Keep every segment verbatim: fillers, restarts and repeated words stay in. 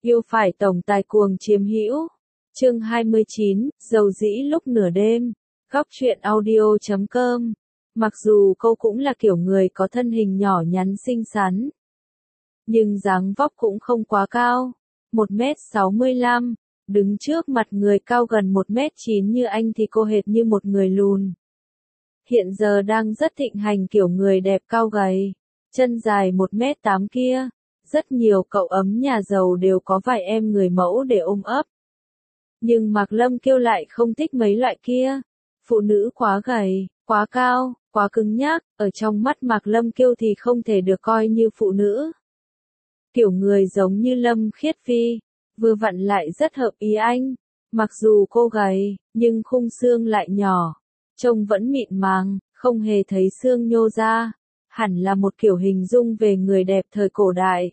Yêu phải tổng tài cuồng chiếm hữu. Chương hai mươi chín, dầu dĩ lúc nửa đêm. Góc truyện audio chấm com. Mặc dù cô cũng là kiểu người có thân hình nhỏ nhắn xinh xắn, nhưng dáng vóc cũng không quá cao. một mét sáu mươi lăm, đứng trước mặt người cao gần một mét chín như anh thì cô hệt như một người lùn. Hiện giờ đang rất thịnh hành kiểu người đẹp cao gầy, chân dài một mét tám kia. Rất nhiều cậu ấm nhà giàu đều có vài em người mẫu để ôm ấp. Nhưng Mạc Lâm Kiêu lại không thích mấy loại kia. Phụ nữ quá gầy, quá cao, quá cứng nhắc, ở trong mắt Mạc Lâm Kiêu thì không thể được coi như phụ nữ. Kiểu người giống như Lâm Khiết Phi, vừa vặn lại rất hợp ý anh. Mặc dù cô gầy, nhưng khung xương lại nhỏ, trông vẫn mịn màng, không hề thấy xương nhô ra. Hẳn là một kiểu hình dung về người đẹp thời cổ đại.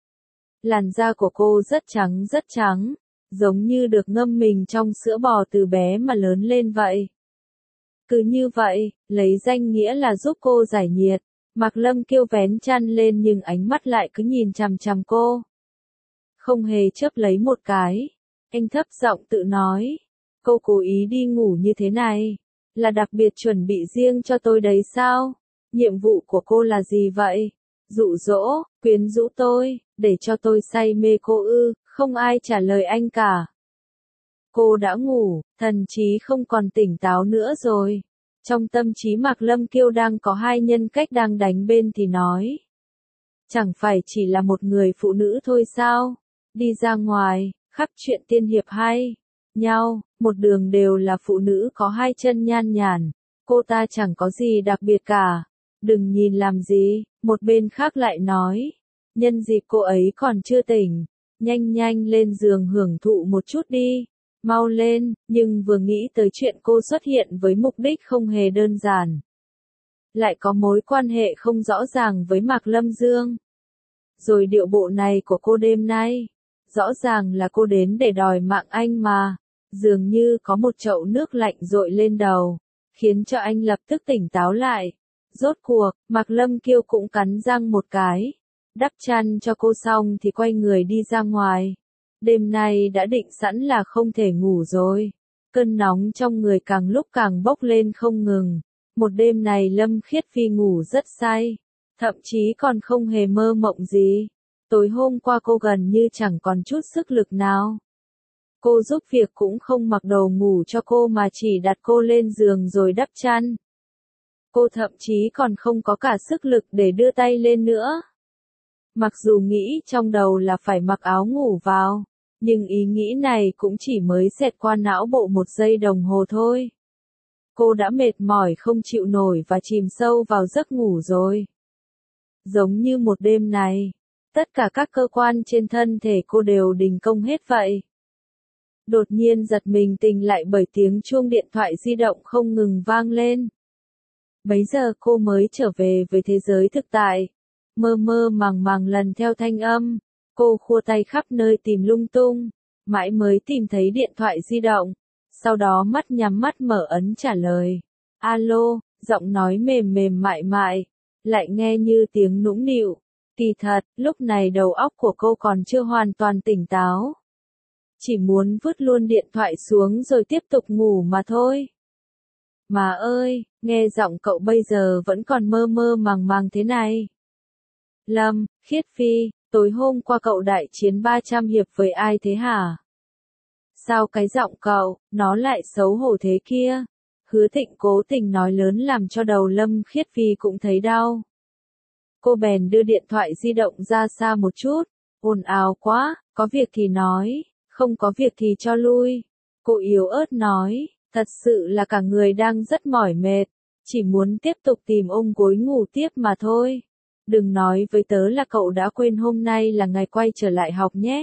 Làn da của cô rất trắng rất trắng, giống như được ngâm mình trong sữa bò từ bé mà lớn lên vậy. Cứ như vậy, lấy danh nghĩa là giúp cô giải nhiệt, Mạc Lâm Kiêu vén chăn lên nhưng ánh mắt lại cứ nhìn chằm chằm cô. Không hề chớp lấy một cái. Anh thấp giọng tự nói, cô cố ý đi ngủ như thế này, là đặc biệt chuẩn bị riêng cho tôi đấy sao? Nhiệm vụ của cô là gì vậy? Dụ dỗ, quyến rũ tôi, để cho tôi say mê cô ư? Không ai trả lời anh cả. Cô đã ngủ, thần trí không còn tỉnh táo nữa rồi. Trong tâm trí Mạc Lâm Kiêu đang có hai nhân cách đang đánh bên thì nói. Chẳng phải chỉ là một người phụ nữ thôi sao? Đi ra ngoài, khắp chuyện tiên hiệp hay nhau, một đường đều là phụ nữ có hai chân nhan nhản. Cô ta chẳng có gì đặc biệt cả. Đừng nhìn làm gì, một bên khác lại nói. Nhân dịp cô ấy còn chưa tỉnh, nhanh nhanh lên giường hưởng thụ một chút đi. Mau lên, nhưng vừa nghĩ tới chuyện cô xuất hiện với mục đích không hề đơn giản. Lại có mối quan hệ không rõ ràng với Mạc Lâm Dương. Rồi điệu bộ này của cô đêm nay, rõ ràng là cô đến để đòi mạng anh mà. Dường như có một chậu nước lạnh dội lên đầu, khiến cho anh lập tức tỉnh táo lại. Rốt cuộc, Mạc Lâm Kiêu cũng cắn răng một cái. Đắp chăn cho cô xong thì quay người đi ra ngoài. Đêm nay đã định sẵn là không thể ngủ rồi. Cơn nóng trong người càng lúc càng bốc lên không ngừng. Một đêm này Lâm Khiết Phi ngủ rất say. Thậm chí còn không hề mơ mộng gì. Tối hôm qua cô gần như chẳng còn chút sức lực nào. Cô giúp việc cũng không mặc đồ ngủ cho cô mà chỉ đặt cô lên giường rồi đắp chăn. Cô thậm chí còn không có cả sức lực để đưa tay lên nữa. Mặc dù nghĩ trong đầu là phải mặc áo ngủ vào, nhưng ý nghĩ này cũng chỉ mới xẹt qua não bộ một giây đồng hồ thôi. Cô đã mệt mỏi không chịu nổi và chìm sâu vào giấc ngủ rồi. Giống như một đêm này, tất cả các cơ quan trên thân thể cô đều đình công hết vậy. Đột nhiên giật mình tỉnh lại bởi tiếng chuông điện thoại di động không ngừng vang lên. Bấy giờ cô mới trở về với thế giới thực tại. Mơ mơ màng màng lần theo thanh âm, cô khua tay khắp nơi tìm lung tung, mãi mới tìm thấy điện thoại di động. Sau đó mắt nhắm mắt mở ấn trả lời. Alo, giọng nói mềm mềm mại mại, lại nghe như tiếng nũng nịu. Kỳ thật, lúc này đầu óc của cô còn chưa hoàn toàn tỉnh táo. Chỉ muốn vứt luôn điện thoại xuống rồi tiếp tục ngủ mà thôi. Mà ơi, nghe giọng cậu bây giờ vẫn còn mơ mơ màng màng thế này. Lâm, Khiết Phi, tối hôm qua cậu đại chiến ba trăm hiệp với ai thế hả? Sao cái giọng cậu, nó lại xấu hổ thế kia? Hứa Thịnh cố tình nói lớn làm cho đầu Lâm Khiết Phi cũng thấy đau. Cô bèn đưa điện thoại di động ra xa một chút. Ồn ào quá, có việc thì nói, không có việc thì cho lui. Cô yếu ớt nói, thật sự là cả người đang rất mỏi mệt, chỉ muốn tiếp tục tìm ôm gối ngủ tiếp mà thôi. Đừng nói với tớ là cậu đã quên hôm nay là ngày quay trở lại học nhé.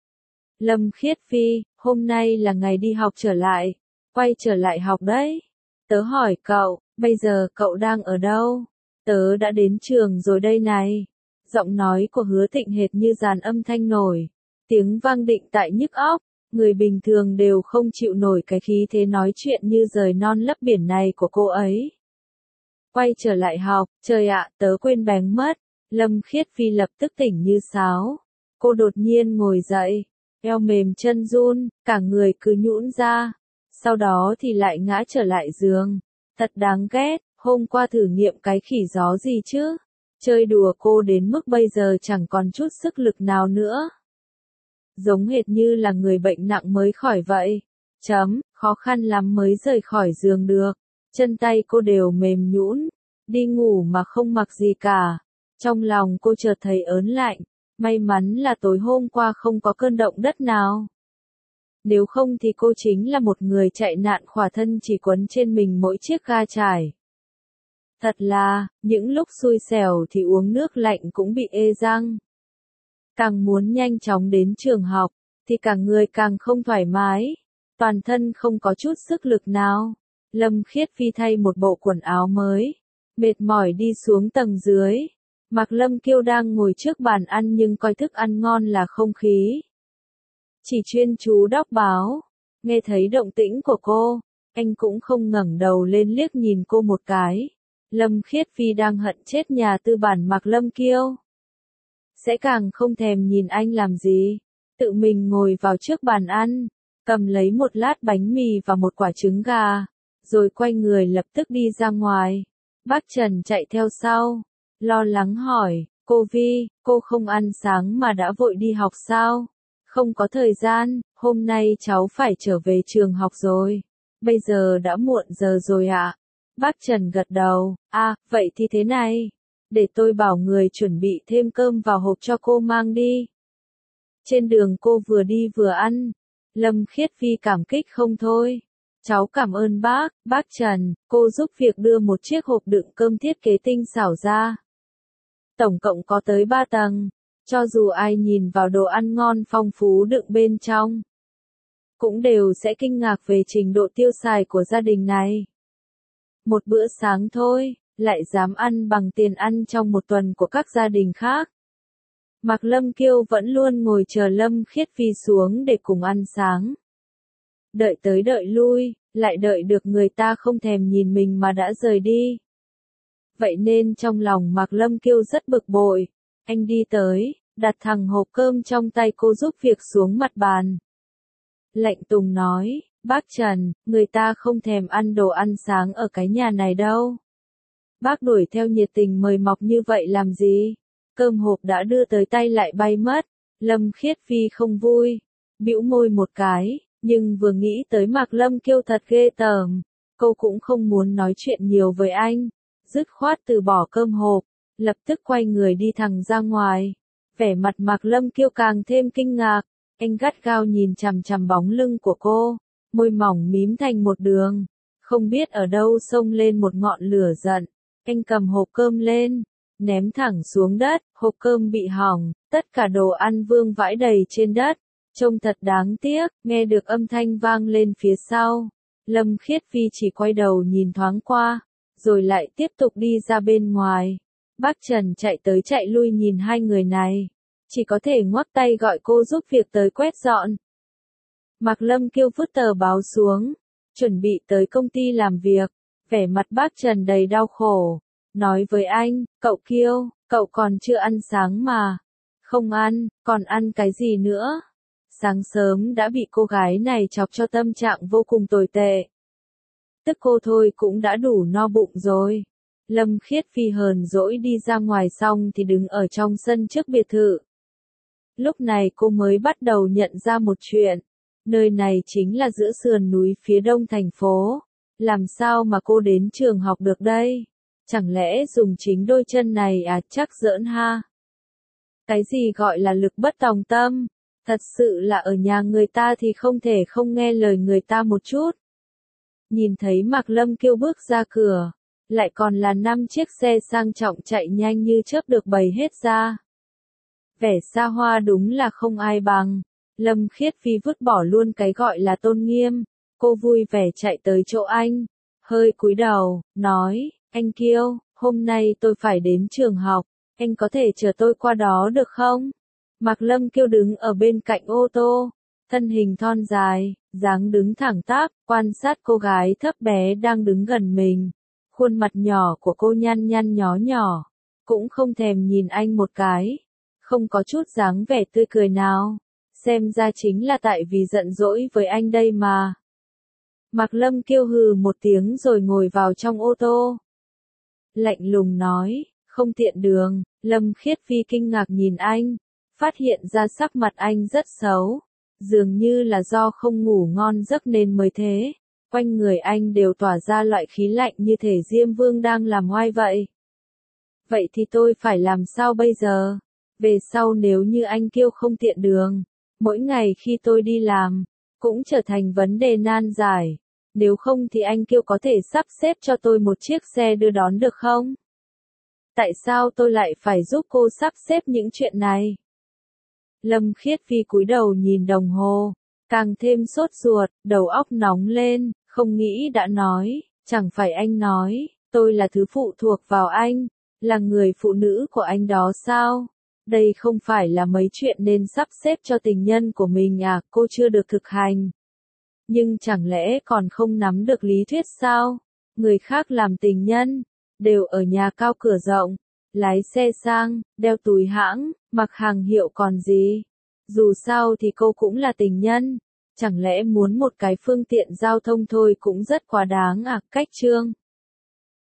Lâm Khiết Phi, hôm nay là ngày đi học trở lại, quay trở lại học đấy. Tớ hỏi cậu, bây giờ cậu đang ở đâu? Tớ đã đến trường rồi đây này. Giọng nói của Hứa Thịnh hệt như dàn âm thanh nổi, tiếng vang định tại nhức óc. Người bình thường đều không chịu nổi cái khí thế nói chuyện như rời non lấp biển này của cô ấy. Quay trở lại học, trời ạ, tớ quên bén mất. Lâm Khiết Phi lập tức tỉnh như sáo. Cô đột nhiên ngồi dậy, eo mềm chân run, cả người cứ nhũn ra, sau đó thì lại ngã trở lại giường. Thật đáng ghét, hôm qua thử nghiệm cái khỉ gió gì chứ? Chơi đùa cô đến mức bây giờ chẳng còn chút sức lực nào nữa. Giống hệt như là người bệnh nặng mới khỏi vậy. Chấm, khó khăn lắm mới rời khỏi giường được. Chân tay cô đều mềm nhũn, đi ngủ mà không mặc gì cả. Trong lòng cô chợt thấy ớn lạnh, may mắn là tối hôm qua không có cơn động đất nào. Nếu không thì cô chính là một người chạy nạn khỏa thân chỉ quấn trên mình mỗi chiếc ga trải. Thật là, những lúc xui xẻo thì uống nước lạnh cũng bị ê răng. Càng muốn nhanh chóng đến trường học, thì cả người càng không thoải mái, toàn thân không có chút sức lực nào. Lâm Khiết Phi thay một bộ quần áo mới, mệt mỏi đi xuống tầng dưới. Mạc Lâm Kiêu đang ngồi trước bàn ăn nhưng coi thức ăn ngon là không khí. Chỉ chuyên chú đọc báo, nghe thấy động tĩnh của cô, anh cũng không ngẩng đầu lên liếc nhìn cô một cái. Lâm Khiết Phi đang hận chết nhà tư bản Mạc Lâm Kiêu. Sẽ càng không thèm nhìn anh làm gì, tự mình ngồi vào trước bàn ăn, cầm lấy một lát bánh mì và một quả trứng gà, rồi quay người lập tức đi ra ngoài. Bác Trần chạy theo sau, lo lắng hỏi, cô Vi, cô không ăn sáng mà đã vội đi học sao? Không có thời gian, hôm nay cháu phải trở về trường học rồi. Bây giờ đã muộn giờ rồi ạ. À? Bác Trần gật đầu, à, vậy thì thế này. Để tôi bảo người chuẩn bị thêm cơm vào hộp cho cô mang đi. Trên đường cô vừa đi vừa ăn. Lâm Khiết Phi cảm kích không thôi. Cháu cảm ơn bác, bác Trần, cô giúp việc đưa một chiếc hộp đựng cơm thiết kế tinh xảo ra. Tổng cộng có tới ba tầng, cho dù ai nhìn vào đồ ăn ngon phong phú đựng bên trong, cũng đều sẽ kinh ngạc về trình độ tiêu xài của gia đình này. Một bữa sáng thôi, lại dám ăn bằng tiền ăn trong một tuần của các gia đình khác. Mạc Lâm Kiêu vẫn luôn ngồi chờ Lâm Khiết Phi xuống để cùng ăn sáng. Đợi tới đợi lui, lại đợi được người ta không thèm nhìn mình mà đã rời đi. Vậy nên trong lòng Mạc Lâm Kiêu rất bực bội. Anh đi tới, đặt thẳng hộp cơm trong tay cô giúp việc xuống mặt bàn. Lạnh Tùng nói, bác Trần, người ta không thèm ăn đồ ăn sáng ở cái nhà này đâu. Bác đuổi theo nhiệt tình mời mọc như vậy làm gì? Cơm hộp đã đưa tới tay lại bay mất. Lâm Khiết Phi không vui, bĩu môi một cái, nhưng vừa nghĩ tới Mạc Lâm Kiêu thật ghê tởm, cô cũng không muốn nói chuyện nhiều với anh. Dứt khoát từ bỏ cơm hộp, lập tức quay người đi thẳng ra ngoài. Vẻ mặt Mạc Lâm Kiêu càng thêm kinh ngạc, anh gắt gao nhìn chằm chằm bóng lưng của cô, môi mỏng mím thành một đường, không biết ở đâu xông lên một ngọn lửa giận. Anh cầm hộp cơm lên, ném thẳng xuống đất, hộp cơm bị hỏng, tất cả đồ ăn vương vãi đầy trên đất, trông thật đáng tiếc. Nghe được âm thanh vang lên phía sau, Lâm Khiết Phi chỉ quay đầu nhìn thoáng qua, rồi lại tiếp tục đi ra bên ngoài. Bác Trần chạy tới chạy lui nhìn hai người này, chỉ có thể ngoắc tay gọi cô giúp việc tới quét dọn. Mạc Lâm Kiêu vứt tờ báo xuống, chuẩn bị tới công ty làm việc, vẻ mặt bác Trần đầy đau khổ, nói với anh, cậu Kiêu, cậu còn chưa ăn sáng mà. Không ăn, còn ăn cái gì nữa? Sáng sớm đã bị cô gái này chọc cho tâm trạng vô cùng tồi tệ. Tức cô thôi cũng đã đủ no bụng rồi. Lâm Khiết Phi hờn dỗi đi ra ngoài xong thì đứng ở trong sân trước biệt thự. Lúc này cô mới bắt đầu nhận ra một chuyện. Nơi này chính là giữa sườn núi phía đông thành phố. Làm sao mà cô đến trường học được đây? Chẳng lẽ dùng chính đôi chân này à? Chắc giỡn ha. Cái gì gọi là lực bất tòng tâm? Thật sự là ở nhà người ta thì không thể không nghe lời người ta một chút. Nhìn thấy Mạc Lâm Kiêu bước ra cửa, lại còn là năm chiếc xe sang trọng chạy nhanh như chớp được bày hết ra. Vẻ xa hoa đúng là không ai bằng. Lâm Khiết Phi vứt bỏ luôn cái gọi là tôn nghiêm, cô vui vẻ chạy tới chỗ anh, hơi cúi đầu, nói, anh Kiêu, hôm nay tôi phải đến trường học, anh có thể chở tôi qua đó được không? Mạc Lâm Kiêu đứng ở bên cạnh ô tô, thân hình thon dài, dáng đứng thẳng tắp, quan sát cô gái thấp bé đang đứng gần mình. Khuôn mặt nhỏ của cô nhăn nhăn nhó nhỏ, cũng không thèm nhìn anh một cái, không có chút dáng vẻ tươi cười nào. xem ra chính là tại vì giận dỗi với anh đây mà. Mạc Lâm kêu hừ một tiếng rồi ngồi vào trong ô tô. Lạnh lùng nói, không tiện đường. Lâm Khiết Phi kinh ngạc nhìn anh, phát hiện ra sắc mặt anh rất xấu, dường như là do không ngủ ngon giấc nên mới thế. Quanh người anh đều tỏa ra loại khí lạnh như thể Diêm Vương đang làm oai vậy. Vậy thì tôi phải làm sao bây giờ? Về sau nếu như anh kêu không tiện đường, mỗi ngày khi tôi đi làm, cũng trở thành vấn đề nan giải. Nếu không thì anh kêu có thể sắp xếp cho tôi một chiếc xe đưa đón được không? Tại sao tôi lại phải giúp cô sắp xếp những chuyện này? Lâm Khiết Phi cúi đầu nhìn đồng hồ, càng thêm sốt ruột, đầu óc nóng lên, không nghĩ đã nói, chẳng phải anh nói, tôi là thứ phụ thuộc vào anh, là người phụ nữ của anh đó sao? Đây không phải là mấy chuyện nên sắp xếp cho tình nhân của mình à, cô chưa được thực hành. Nhưng chẳng lẽ còn không nắm được lý thuyết sao? Người khác làm tình nhân, đều ở nhà cao cửa rộng, lái xe sang, đeo túi hãng, mặc hàng hiệu còn gì. Dù sao thì cô cũng là tình nhân, chẳng lẽ muốn một cái phương tiện giao thông thôi cũng rất quá đáng à, cách trương.